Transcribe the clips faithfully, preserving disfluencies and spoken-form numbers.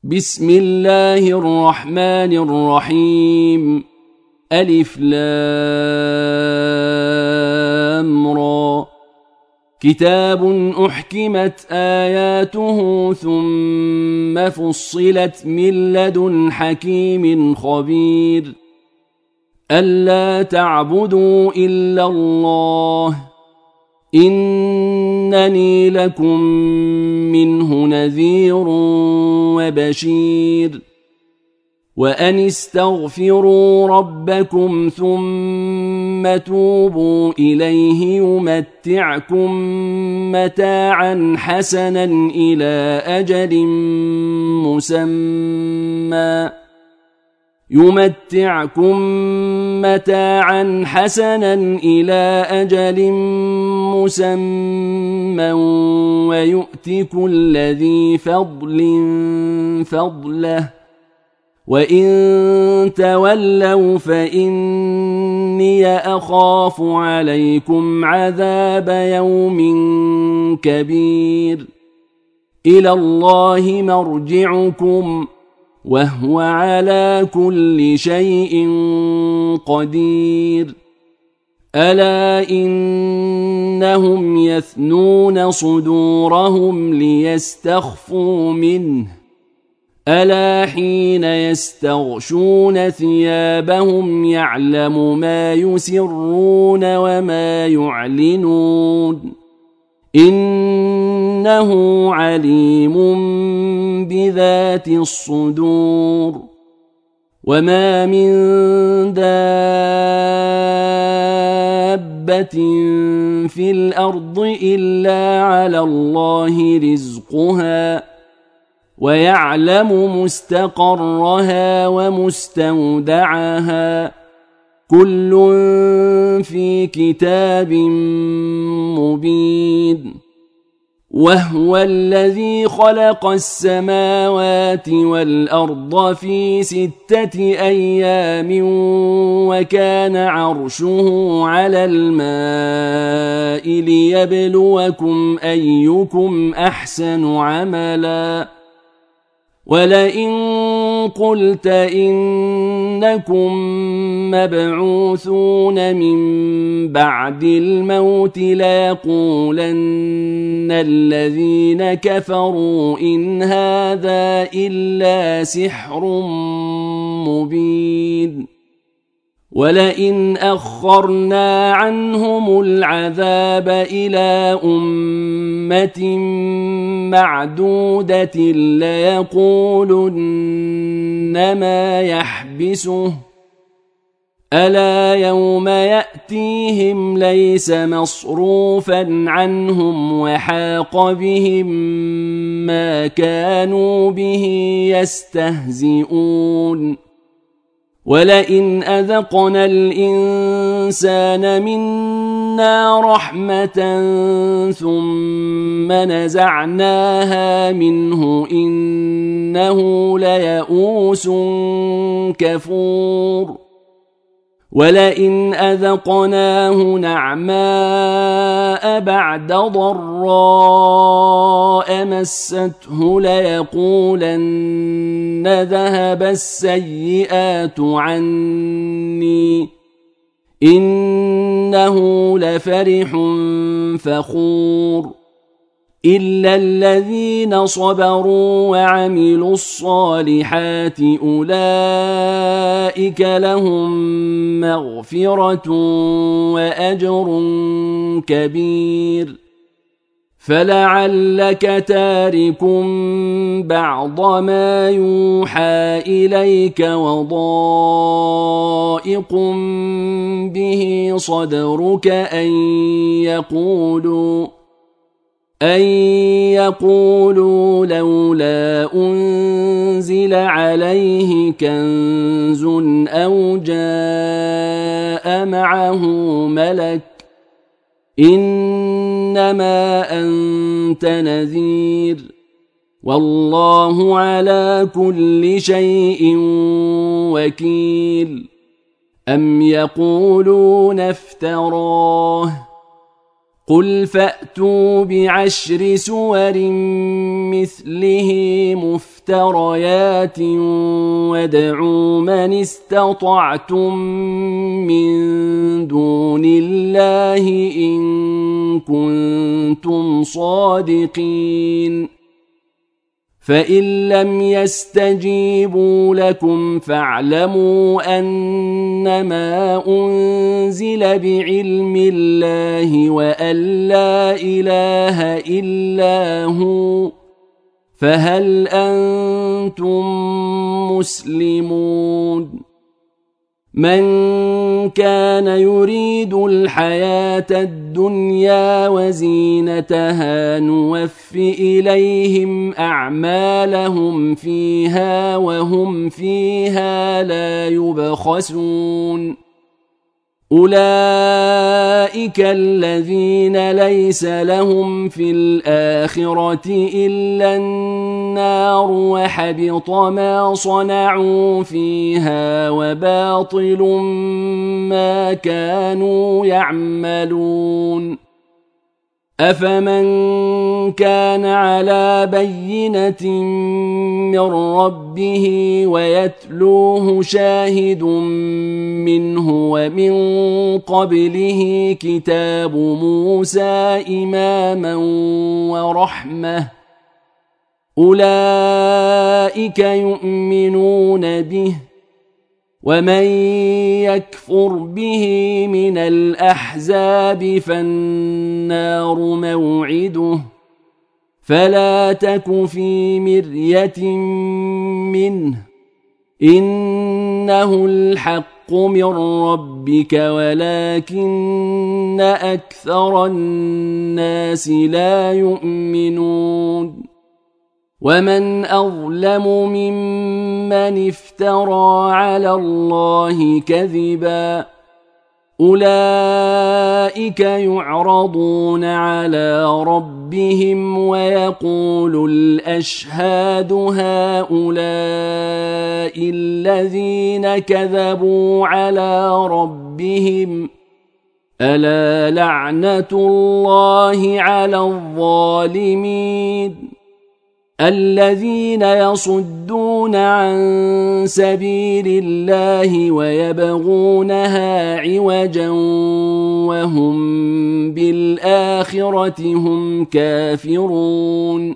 بسم الله الرحمن الرحيم. ألف لام را. كتاب أحكمت آياته ثم فصلت من لدن حكيم خبير. ألا تعبدوا إلا الله إنني لكم منه نذير وبشير. وأن استغفروا ربكم ثم توبوا إليه يمتعكم متاعا حسنا إلى أجل مسمى يمتعكم متاعا حسنا إلى أجل مسمى ويؤت كل ذي فضل فضله وإن تولوا فإني أخاف عليكم عذاب يوم كبير. إلى الله مرجعكم وهو على كل شيء قدير. ألا إنهم يثنون صدورهم ليستخفوا منه ألا حين يستغشون ثيابهم يعلم ما يسرون وما يعلنون إنه عليم بذات الصدور. وما من دابة في الأرض إلا على الله رزقها ويعلم مستقرها ومستودعها كل في كتاب مبين. وهو الذي خلق السماوات والأرض في ستة أيام وكان عرشه على الماء ليبلوكم أيكم أحسن عملا. ولئن قلت إنكم مبعوثون من بعد الموت ليقولن الذين كفروا إن هذا إلا سحر مبين. ولئن أخرنا عنهم العذاب إلى أمة معدودة ليقولن ما يحبسه ألا يوم يأتيهم ليس مصروفا عنهم وحاق بهم ما كانوا به يستهزئون. ولئن أذقنا الإنسان منا رحمة ثم نزعناها منه إنه ليئوس كفور. ولئن أذقناه نعماء بعد ضراء مسته ليقولن ذهب السيئات عني إنه لفرح فخور. إلا الذين صبروا وعملوا الصالحات أولئك لهم مغفرة وأجر كبير. فلعلك تارك بعض ما يوحى إليك وضائق به صدرك أن يقولوا أن يقولوا لولا أنزل عليه كنز أو جاء معه ملك إنما أنت نذير والله على كل شيء وكيل. أم يقولون افتراه قل فأتوا بعشر سور مثله مفتريات وادعوا من استطعتم من دون الله إن كنتم صادقين فإن لم يستجيبوا لكم فاعلموا أنما أنزل بعلم الله وأن لا إله إلا هو فهل أنتم مسلمون من كان يريد الحياة الدنيا وزينتها نوف إليهم أعمالهم فيها وهم فيها لا يبخسون أولئك الذين ليس لهم في الآخرة إلا النار وحبط ما صنعوا فيها وباطل ما كانوا يعملون أفمن كان على بينة من ربه ويتلوه شاهد منه ومن قبله كتاب موسى إماما ورحمة أولئك يؤمنون به ومن يكفر به من الأحزاب فالنار موعده فلا تك في مرية منه إنه الحق من ربك ولكن أكثر الناس لا يؤمنون ومن أظلم ممن افترى على الله كذبا أولئك يعرضون على ربهم ويقول الأشهاد هؤلاء الذين كذبوا على ربهم ألا لعنة الله على الظالمين الذين يصدون عن سبيل الله ويبغونها عوجا وهم بالآخرة هم كافرون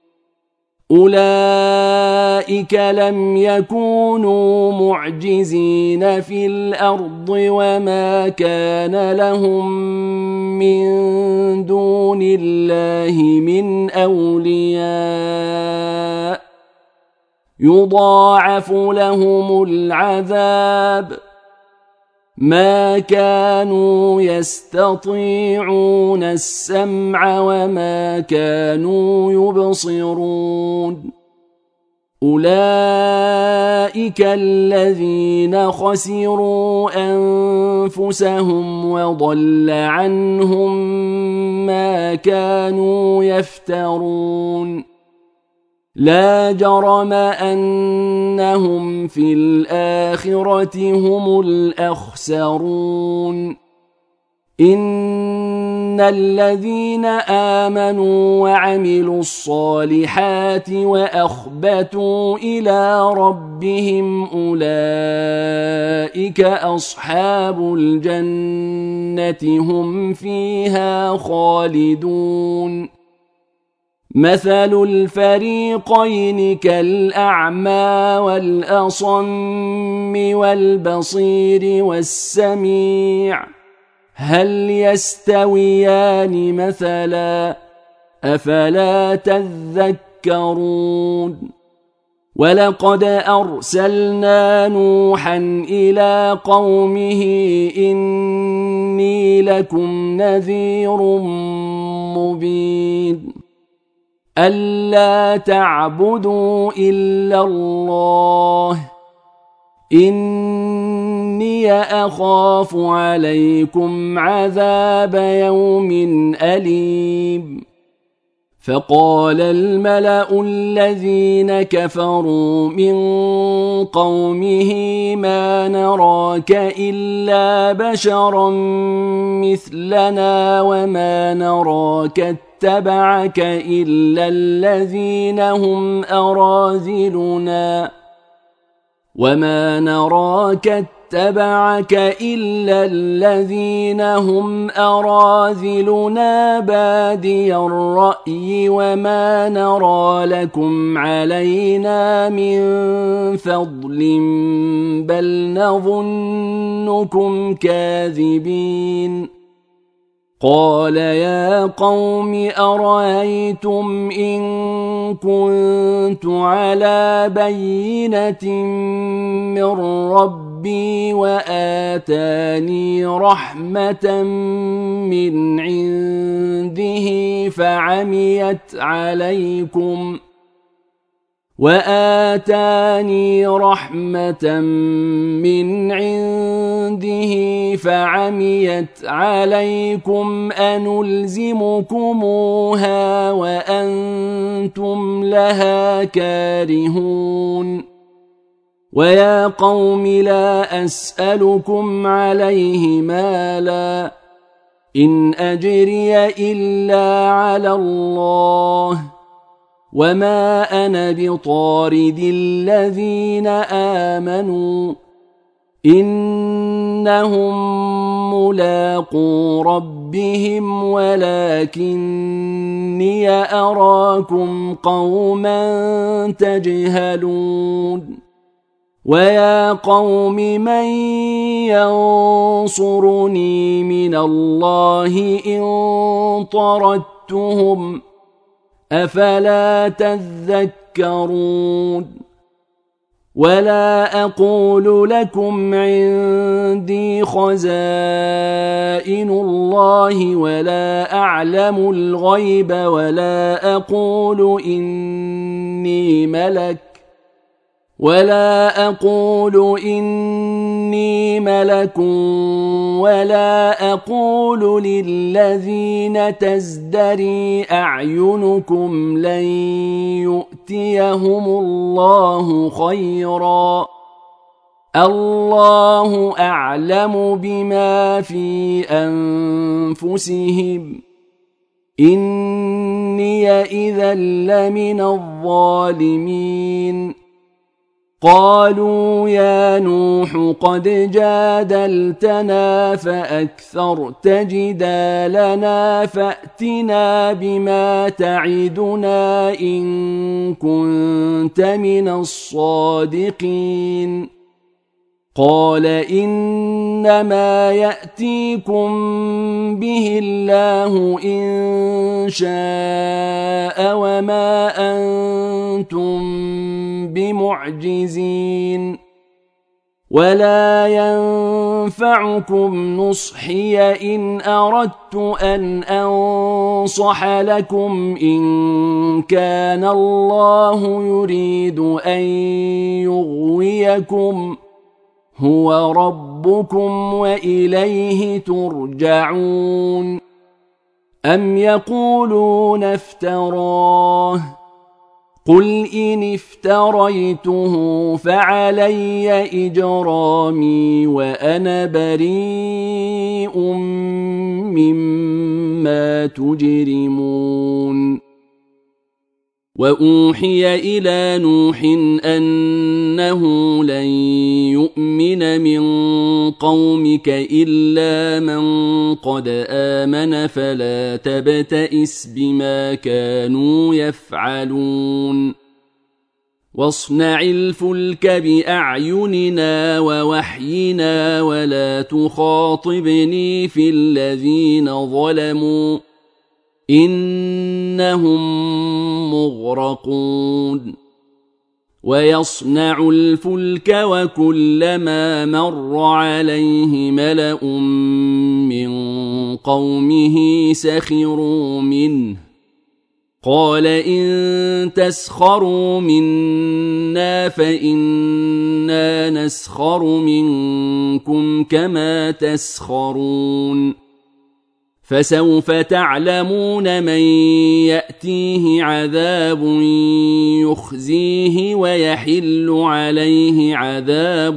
أولئك لم يكونوا معجزين في الأرض وما كان لهم من دون الله من أولياء يضاعف لهم العذاب ما كانوا يستطيعون السمع وما كانوا يبصرون أولئك الذين خسروا أنفسهم وضل عنهم ما كانوا يفترون لا جرم أنهم في الآخرة هم الأخسرون إن الذين آمنوا وعملوا الصالحات وأخبتوا إلى ربهم أولئك أصحاب الجنة هم فيها خالدون مثل الفريقين كالأعمى والأصم والبصير والسميع هل يستويان مثلا أفلا تذكرون ولقد أرسلنا نوحا إلى قومه إني لكم نذير مبين ألا تعبدوا إلا الله إني أخاف عليكم عذاب يوم أليم فقال الملأ الذين كفروا من قومه ما نراك إلا بشرا مثلنا وما نراك اتبعك إلا الذين هم أراذلنا وما نراك اتبعك إلا الذين هم أراذلنا بادي الرأي وما نرى لكم علينا من فضل بل نظنكم كاذبين قال يا قوم أرأيتم إن كنت على بينة من ربي وآتاني رحمة من عنده فعميت عليكم وآتاني رحمة من عنده فعميت عليكم أنلزمكموها وأنتم لها كارهون ويا قوم لا أسألكم عليه مالا إن أجري إلا على الله وما أنا بطارد الذين آمنوا إنهم ملاقو ربهم ولكني أراكم قوما تجهلون ويا قوم من ينصرني من الله إن طردتهم أفلا تذكرون ولا أقول لكم عندي خزائن الله ولا أعلم الغيب ولا أقول إني ملك ولا أقول إني ملك ولا أقول للذين تزدري أعينكم لن يؤتيهم الله خيرا الله أعلم بما في أنفسهم إني إذا لمن الظالمين قالوا يا نوح قد جادلتنا فأكثرت جدالنا فأتنا بما تعدنا إن كنت من الصادقين قال إنما يأتيكم به الله إن شاء وما أنتم بمعجزين ولا ينفعكم نصحي إن أردت أن أنصح لكم إن كان الله يريد أن يغويكم هو ربكم وإليه ترجعون أم يقولون افتراه قل إن افتريته فعلي إجرامي وأنا بريء مما تجرمون وأوحي إلى نوح أنه لن يؤمن من قومك إلا من قد آمن فلا تبتئس بما كانوا يفعلون واصنع الفلك بأعيننا ووحينا ولا تخاطبني في الذين ظلموا إنهم مغرقون ويصنع الفلك وكلما مر عليه ملأ من قومه سخروا منه قال إن تسخروا منا فإنا نسخر منكم كما تسخرون فسوف تعلمون من يأتيه عذاب يخزيه ويحل عليه عذاب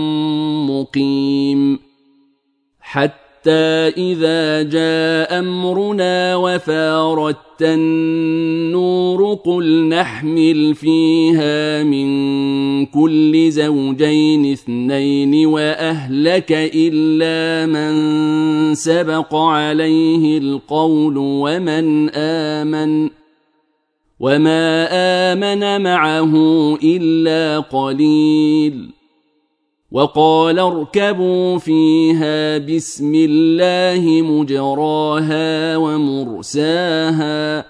مقيم حتى إذا جاء أمرنا وفارت النور قل نحمل فيها من كل زوجين اثنين وأهلك إلا من سبق عليه القول ومن آمن وما آمن معه إلا قليل وقال اركبوا فيها بسم الله مجراها ومرساها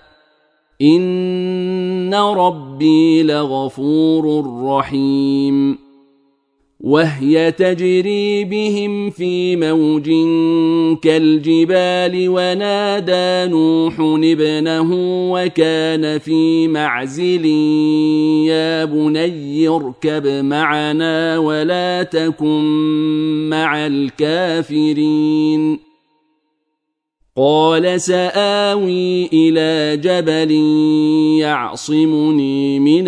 إن ربي لغفور رحيم وهي تجري بهم في موج كالجبال ونادى نوح ابنه وكان في معزل يا بني اركب معنا ولا تكن مع الكافرين قال سآوي إلى جبل يعصمني من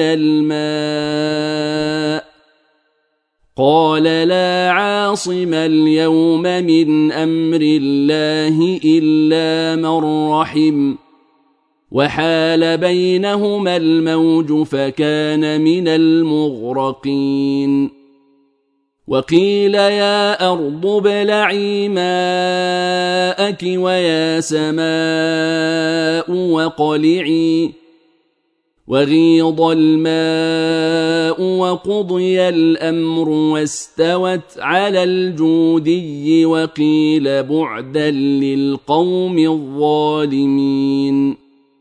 الماء قال لا عاصم اليوم من أمر الله إلا من رحم وحال بينهما الموج فكان من المغرقين وقيل يا أرض ابلعي ماءك ويا سماء وقلعي وغيض الماء وقضي الأمر واستوت على الجودي وقيل بعدا للقوم الظالمين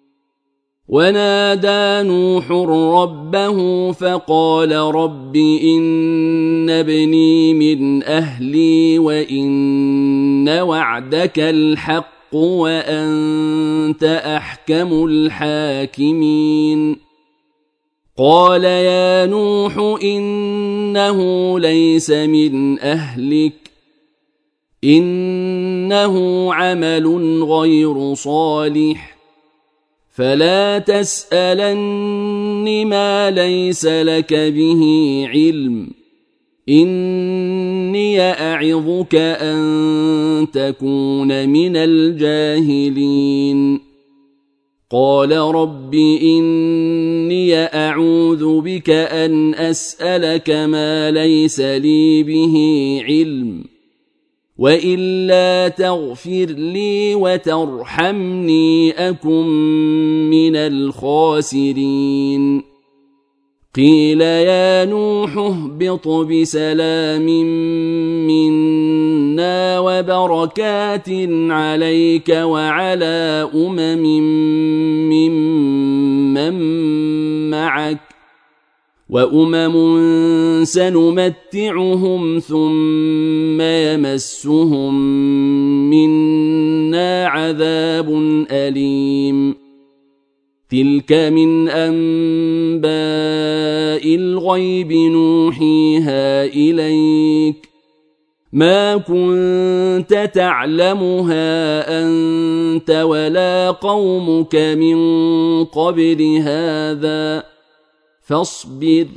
ونادى نوح ربه فقال رب إن ابني من أهلي وإن وعدك الحق وأنت أحكم الحاكمين قال يا نوح إنه ليس من أهلك إنه عمل غير صالح فلا تسألن ما ليس لك به علم إني أعظك أن تكون من الجاهلين قال رب إني أعوذ بك أن أسألك ما ليس لي به علم وإلا تغفر لي وترحمني أكن من الخاسرين قيل يا نوح اهبط بسلام منا وبركات عليك وعلى أمم ممن معك وأمم سنمتعهم ثم يمسهم منا عذاب أليم تلك من أنباء الغيب نوحيها إليك ما كنت تعلمها أنت ولا قومك من قبل هذا فاصبر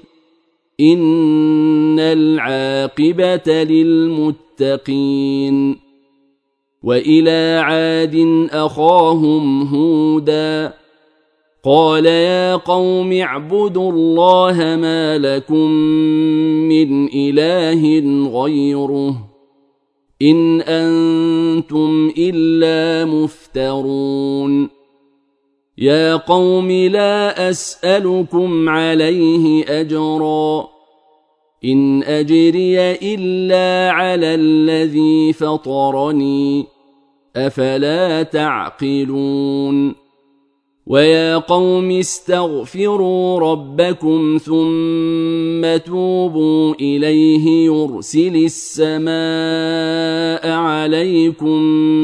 إن العاقبة للمتقين وإلى عاد أخاهم هودا قال يا قوم اعبدوا الله ما لكم من إله غيره إن أنتم إلا مفترون يا قوم لا أسألكم عليه أجرا إن أجري إلا على الذي فطرني أفلا تعقلون ويا قوم استغفروا ربكم ثم توبوا إليه يرسل السماء عليكم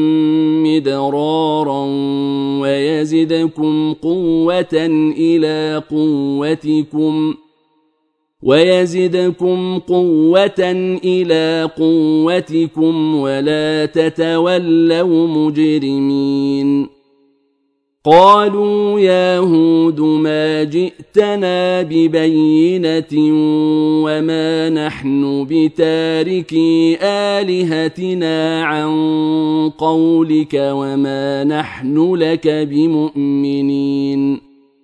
مدرارا ويزدكم قوة إلى قوتكم ويزدكم قوة إلى قوتكم ولا تتولوا مجرمين قالوا يا هود ما جئتنا ببينة وما نحن بتاركي آلهتنا عن قولك وما نحن لك بمؤمنين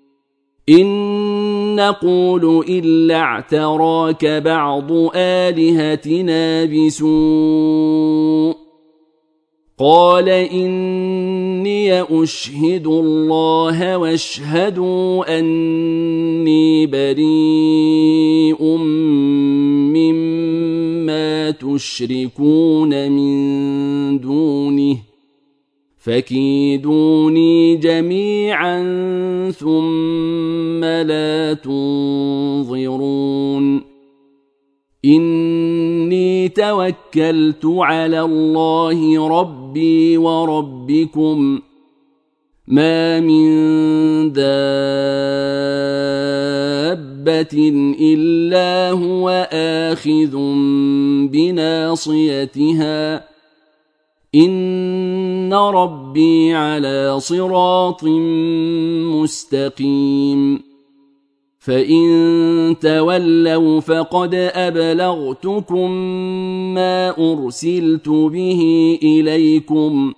إن نقول إلا اعتراك بعض آلهتنا بسوء قال إني أشهد الله واشهدوا أني بريء مما تشركون من دونه فكيدوني جميعا ثم لا تنظرون إني توكلت على الله ربي وربكم ما من دابة إلا هو آخذ بناصيتها إن ربي على صراط مستقيم فإن تولوا فقد أبلغتكم ما أرسلت به إليكم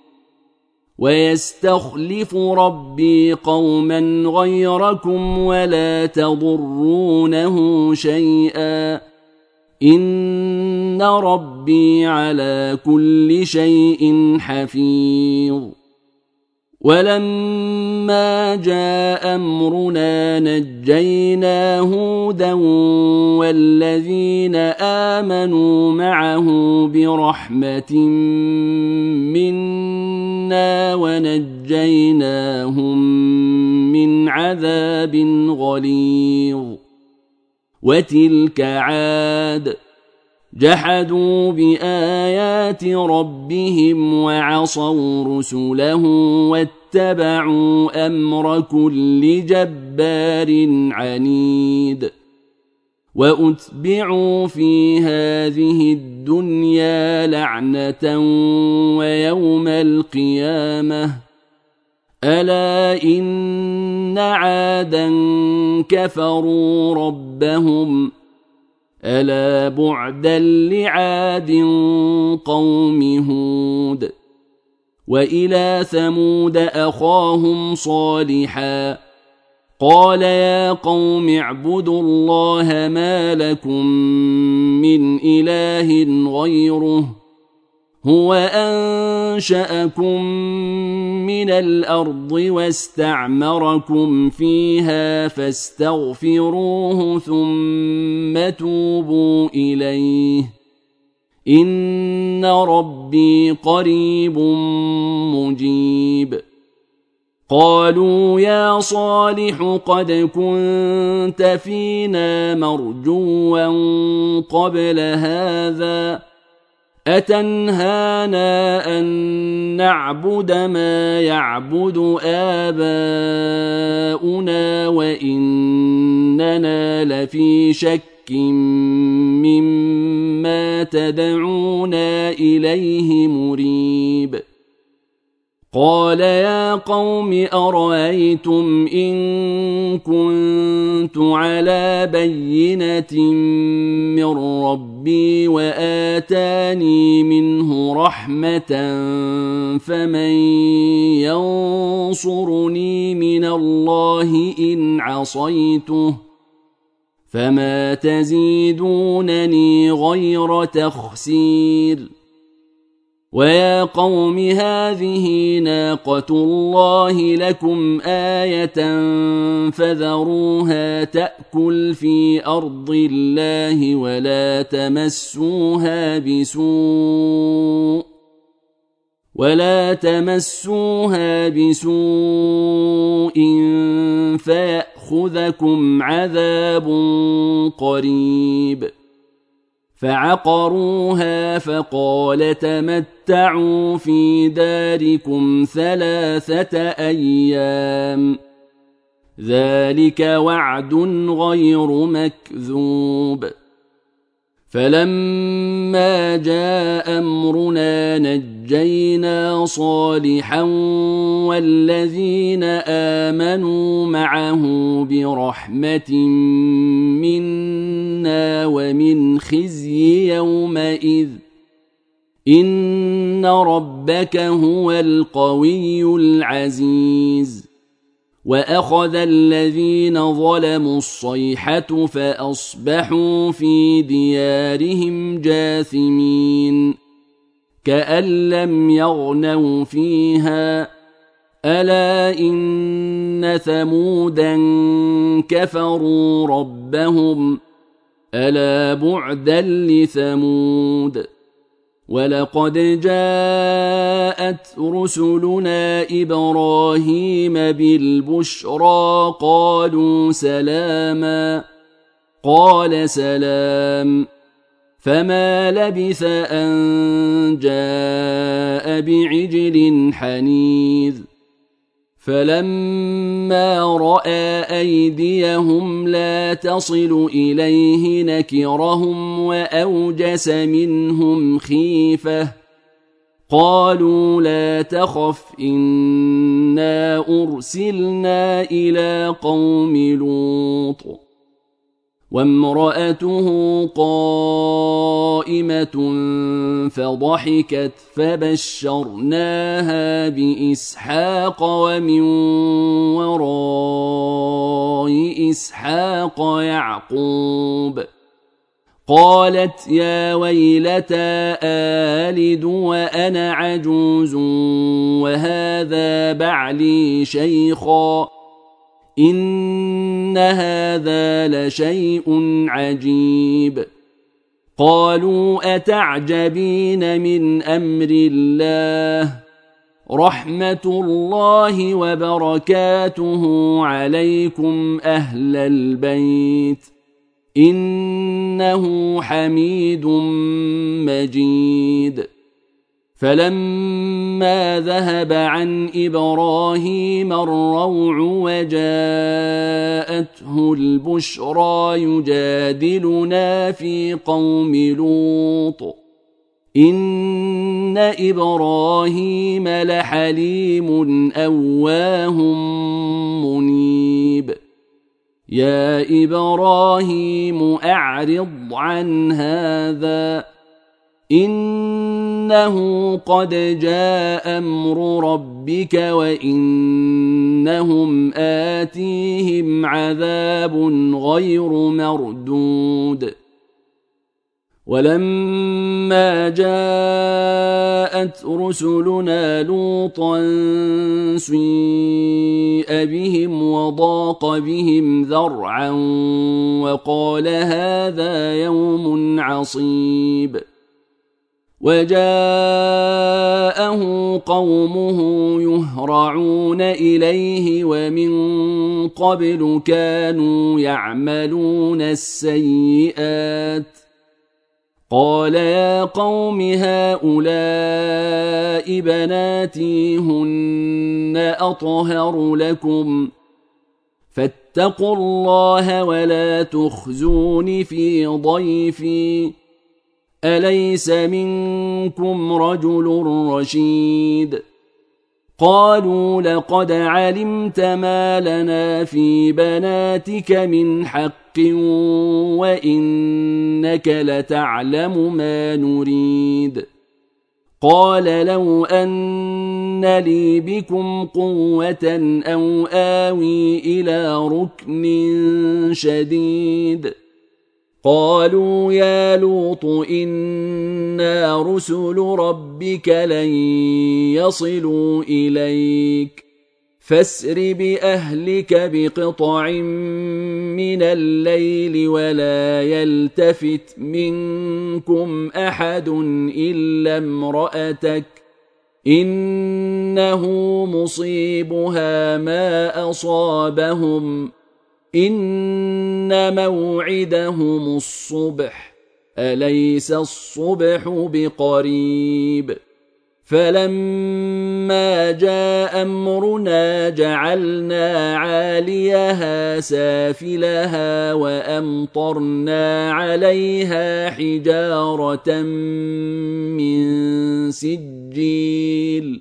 ويستخلف ربي قوما غيركم ولا تضرونه شيئا إن ربي على كل شيء حفيظ ولما جاء أمرنا نجينا هودا والذين آمنوا معه برحمة منا ونجيناهم من عذاب غليظ وتلك عاد جحدوا بآيات ربهم وعصوا رسله واتبعوا أمر كل جبار عنيد وأتبعوا في هذه الدنيا لعنة ويوم القيامة ألا إن عادا كفروا ربهم ألا بعدا لعاد قوم هود وإلى ثمود أخاهم صالحا قال يا قوم اعبدوا الله ما لكم من إله غيره هو أنشأكم من الأرض واستعمركم فيها فاستغفروه ثم توبوا إليه إن ربي قريب مجيب قالوا يا صالح قد كنت فينا مرجوا قبل هذا أتنهانا أن نعبد ما يعبد آباؤنا وإننا لفي شك مما تدعونا إليه مريب قال يا قوم أرأيتم إن كنت على بينة من ربي وآتاني منه رحمة فمن ينصرني من الله إن عصيته فما تزيدونني غير تخسير ويا قوم هذه ناقة الله لكم آية فذروها تأكل في أرض الله ولا تمسوها بسوء ولا تمسوها بسوء فيأخذكم عذاب قريب فعقروها فقال تمتعوا في داركم ثلاثة أيام ذلك وعد غير مكذوب فلما جاء أمرنا نجينا صالحا والذين آمنوا معه برحمة منا ومن خزي يومئذ إن ربك هو القوي العزيز وأخذ الذين ظلموا الصيحة فأصبحوا في ديارهم جاثمين كأن لم يغنوا فيها ألا إن ثمودا كفروا ربهم ألا بعدا لثمود ولقد جاءت رسلنا إبراهيم بالبشرى قالوا سلاما قال سلام فما لبث أن جاء بعجل حنيذ فلما رأى أيديهم لا تصل إليه نكرهم وأوجس منهم خيفة قالوا لا تخف إنا أرسلنا إلى قوم لوط وامرأته قائمة فضحكت فبشرناها بإسحاق ومن وراء إسحاق يعقوب قالت يا ويلتى آلد وأنا عجوز وهذا بعلي شيخا إن هذا لشيء عجيب قالوا أتعجبين من أمر الله رحمة الله وبركاته عليكم أهل البيت إنه حميد مجيد فلما ذهب عن إبراهيم الروع وجاءته البشرى يجادلنا في قوم لوط إن إبراهيم لحليم أواه منيب يا إبراهيم أعرض عن هذا إنه قد جاء أمر ربك وإنهم آتيهم عذاب غير مردود ولما جاءت رسلنا لوطا سيء بهم وضاق بهم ذرعا وقال هذا يوم عصيب وجاءه قومه يهرعون إليه ومن قبل كانوا يعملون السيئات قال يا قوم هؤلاء بناتي هن أطهر لكم فاتقوا الله ولا تخزون في ضيفي أليس منكم رجل رشيد قالوا لقد علمت ما لنا في بناتك من حق وإنك لتعلم ما نريد قال لو أن لي بكم قوة أو آوي إلى ركن شديد قالوا يا لوط إنا رسل ربك لن يصلوا إليك فاسر بأهلك بقطع من الليل ولا يلتفت منكم أحد إلا امرأتك إنه مصيبها ما أصابهم إن موعدهم الصبح أليس الصبح بقريب فلما جاء أمرنا جعلنا عاليها سافلها وأمطرنا عليها حجارة من سجيل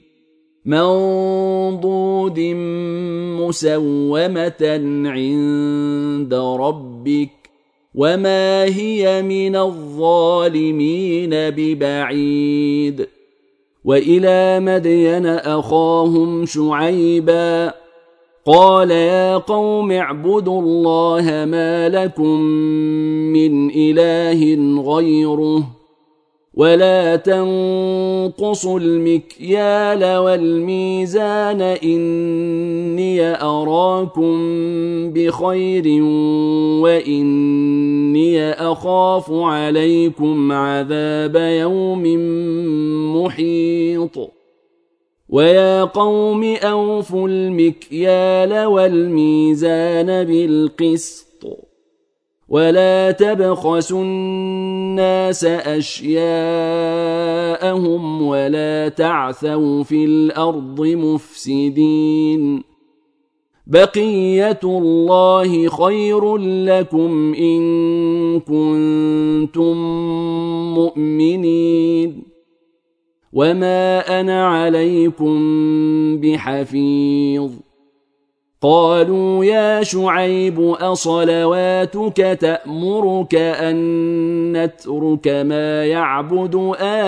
منضود مسومة عند ربك وما هي من الظالمين ببعيد. وإلى مدين أخاهم شعيبا قال يا قوم اعبدوا الله ما لكم من إله غيره ولا تنقصوا المكيال والميزان إني أراكم بخير وإني أخاف عليكم عذاب يوم محيط. ويا قوم أوفوا المكيال والميزان بالقسط ولا تبخسوا الناس أشياءهم ولا تعثوا في الأرض مفسدين. بقية الله خير لكم إن كنتم مؤمنين وما أنا عليكم بحفيظ. قالوا يا شعيب أصلواتك تأمرك أن نترك ما يعبد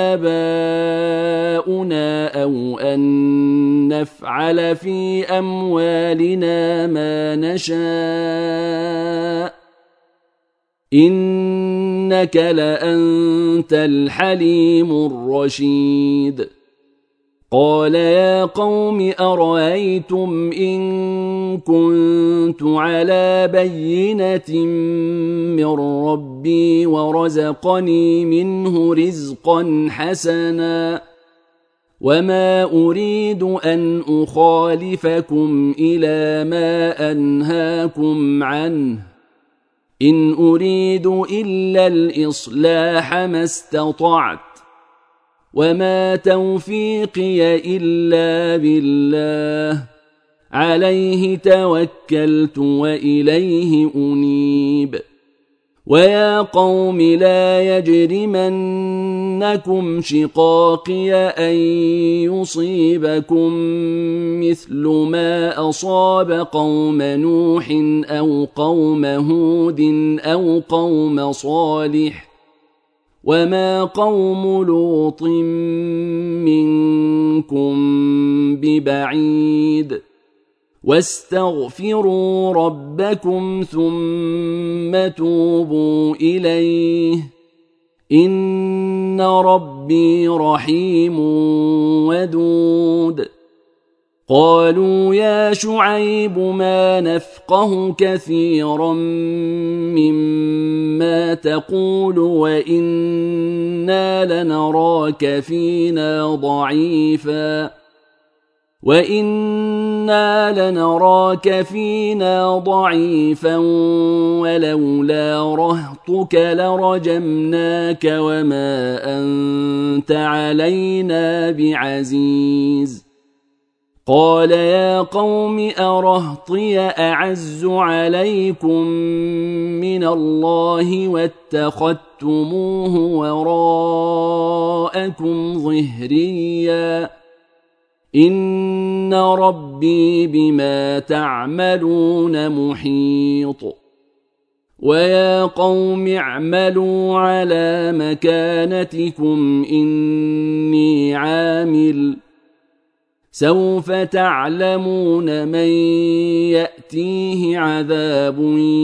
آباؤنا أو أن نفعل في أموالنا ما نشاء إنك لأنت الحليم الرشيد. قال يا قوم أرأيتم إن كنت على بينة من ربي ورزقني منه رزقا حسنا وما أريد أن أخالفكم إلى ما أنهاكم عنه إن أريد إلا الإصلاح ما استطعت وما توفيقي إلا بالله عليه توكلت وإليه أنيب. ويا قوم لا يجرمنكم شقاقي أن يصيبكم مثل ما أصاب قوم نوح أو قوم هود أو قوم صالح وما قوم لوط منكم ببعيد. واستغفروا ربكم ثم توبوا إليه إن ربي رحيم ودود. قالوا يا شعيب ما نفقه كثيرا مما تقول وإنا لنراك فينا ضعيفا وإنا لنراك فينا ضعيفا ولولا رهطك لرجمناك وما أنت علينا بعزيز. قال يا قوم أرهطي أعز عليكم من الله واتخذتموه وراءكم ظهريا إن ربي بما تعملون محيط. ويا قوم اعملوا على مكانتكم إني عامل سوف تعلمون من يأتيه عذاب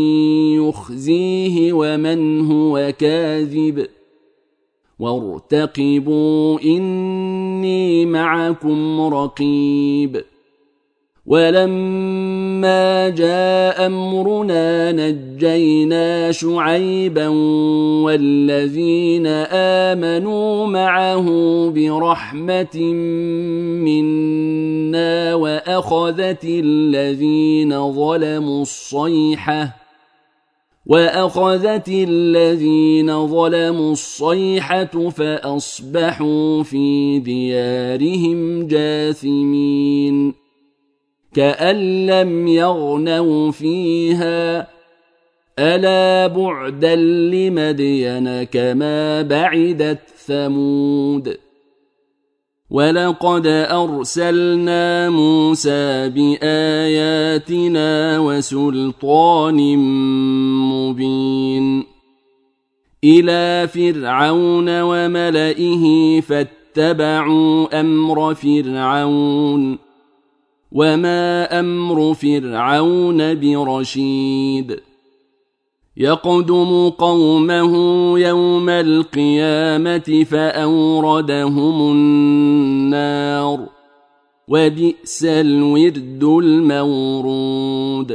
يخزيه ومن هو كاذب وارتقبوا إني معكم رقيب. ولما جاء أمرنا نجينا شعيبا والذين آمنوا معه برحمة منا وأخذت الذين ظلموا الصيحة وأخذت الذين ظلموا الصيحة فأصبحوا في ديارهم جاثمين كأن لم يغنوا فيها ألا بعدا لمدين كما بعدت ثمود ولقد أرسلنا موسى بآياتنا وسلطان مبين إلى فرعون وملئه فاتبعوا أمر فرعون وما أمر فرعون برشيد يقدم قومه يوم القيامة فأوردهم النار وبئس الورد المورود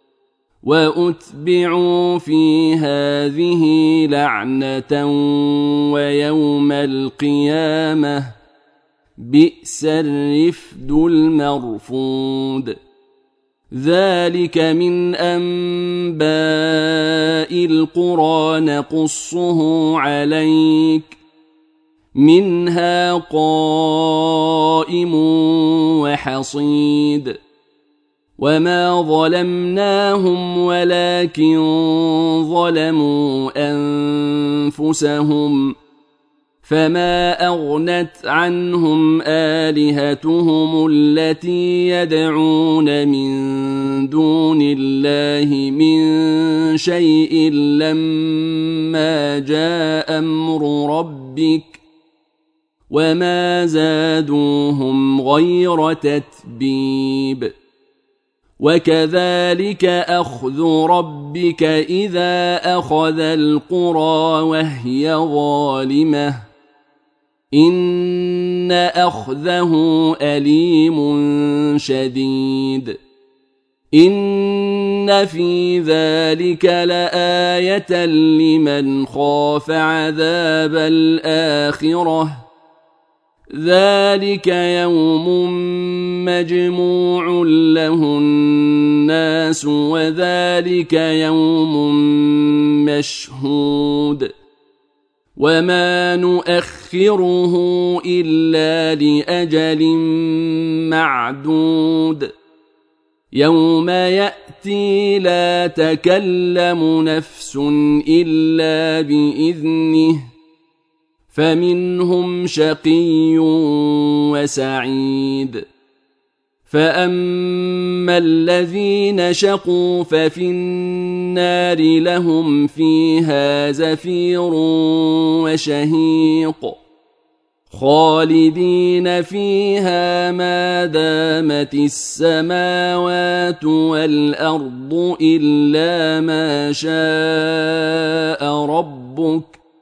وأتبعوا في هذه لعنة ويوم القيامة بئس الرفد المرفود ذلك من أنباء القرى نقصه عليك منها قائم وحصيد وما ظلمناهم ولكن ظلموا أنفسهم فما أغنت عنهم آلهتهم التي يدعون من دون الله من شيء لما جاء أمر ربك وما زادوهم غير تتبيب وكذلك أخذ ربك إذا أخذ القرى وهي ظالمة إن أخذه أليم شديد إن في ذلك لآية لمن خاف عذاب الآخرة ذلك يوم مجموع له الناس وذلك يوم مشهود وما نؤخره إلا لأجل معدود يوم يأتي لا تكلم نفس إلا بإذنه فمنهم شقي وسعيد فأما الذين شقوا ففي النار لهم فيها زفير وشهيق خالدين فيها ما دامت السماوات والأرض إلا ما شاء ربك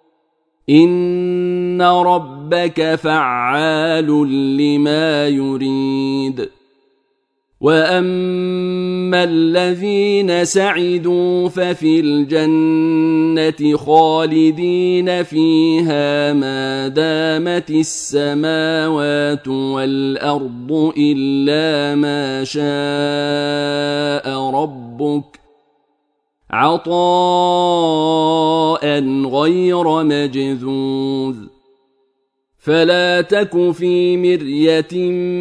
إن ربك فعال لما يريد وأما الذين سعدوا ففي الجنة خالدين فيها ما دامت السماوات والأرض إلا ما شاء ربك عطاء غير مجذوذ فلا تك في مرية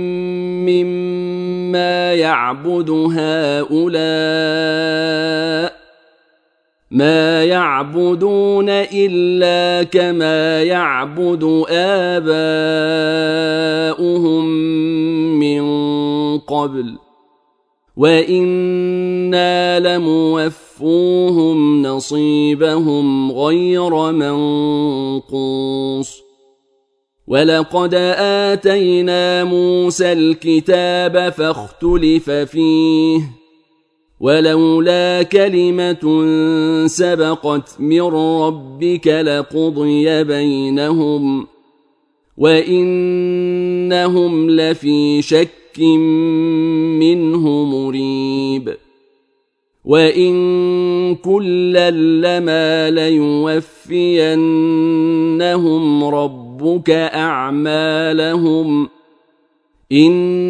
مما يعبد هؤلاء ما يعبدون إلا كما يعبد آباؤهم من قبل وإنا لموفوهم نصيبهم غير منقوص ولقد آتينا موسى الكتاب فاختلف فيه ولولا كلمة سبقت من ربك لقضي بينهم وإنهم لفي شك منه مريب وإن كلا لما ليوفينهم ربك أعمالهم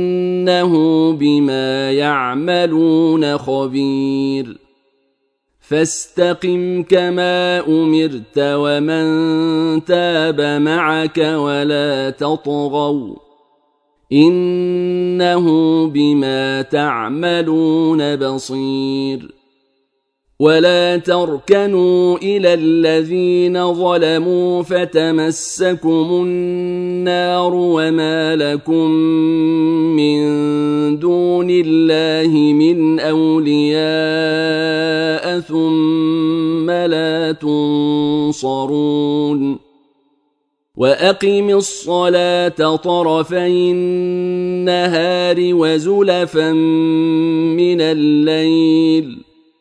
إنه بما يعملون خبير فاستقم كما أمرت ومن تاب معك ولا تطغوا إنه بما تعملون بصير ولا تركنوا إلى الذين ظلموا فتمسكم النار وما لكم من دون الله من أولياء ثم لا تنصرون وأقم الصلاة طرفي النهار وزلفا من الليل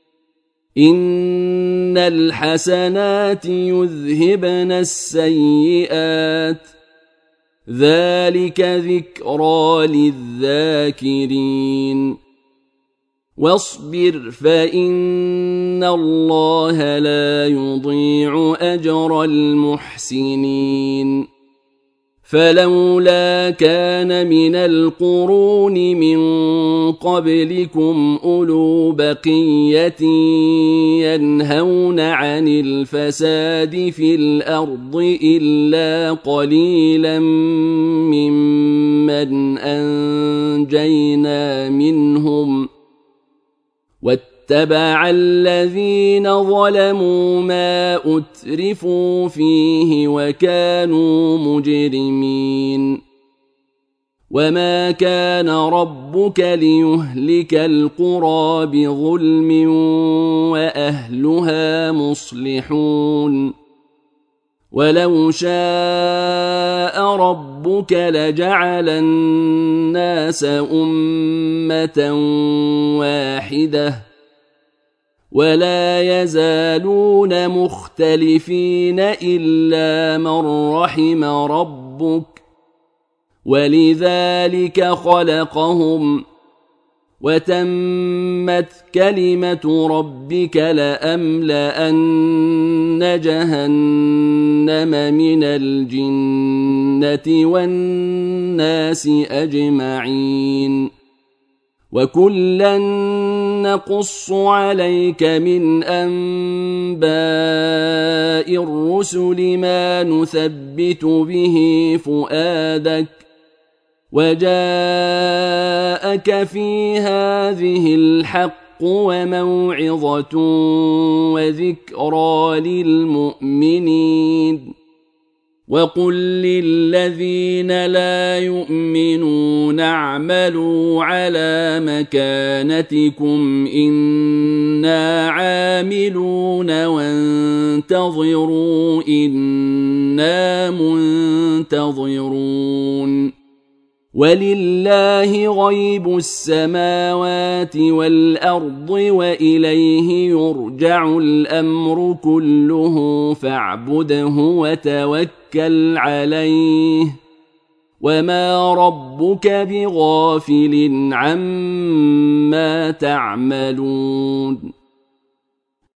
إن الحسنات يذهبن السيئات ذلك ذكرى للذاكرين واصبر فإن الله لا يضيع أجر المحسنين فلولا كان من القرون من قبلكم أولو بقية ينهون عن الفساد في الأرض إلا قليلا ممن أنجينا منهم واتبع الذين ظلموا ما أترفوا فيه وكانوا مجرمين وما كان ربك ليهلك القرى بظلم وأهلها مصلحون ولو شاء ربك لجعل الناس أمة واحدة ولا يزالون مختلفين إلا من رحم ربك ولذلك خلقهم وتمت كلمة ربك لأملأن جهنم من الجنة والناس أجمعين وكلا نقص عليك من أنباء الرسل ما نثبت به فؤادك وجاءك في هذه الحق وموعظة وذكرى للمؤمنين وقل للذين لا يؤمنون اعملوا على مكانتكم إنا عاملون وانتظروا إنا منتظرون ولله غيب السماوات والأرض وإليه يرجع الأمر كله فاعبده وتوكل عليه وما ربك بغافل عما تعملون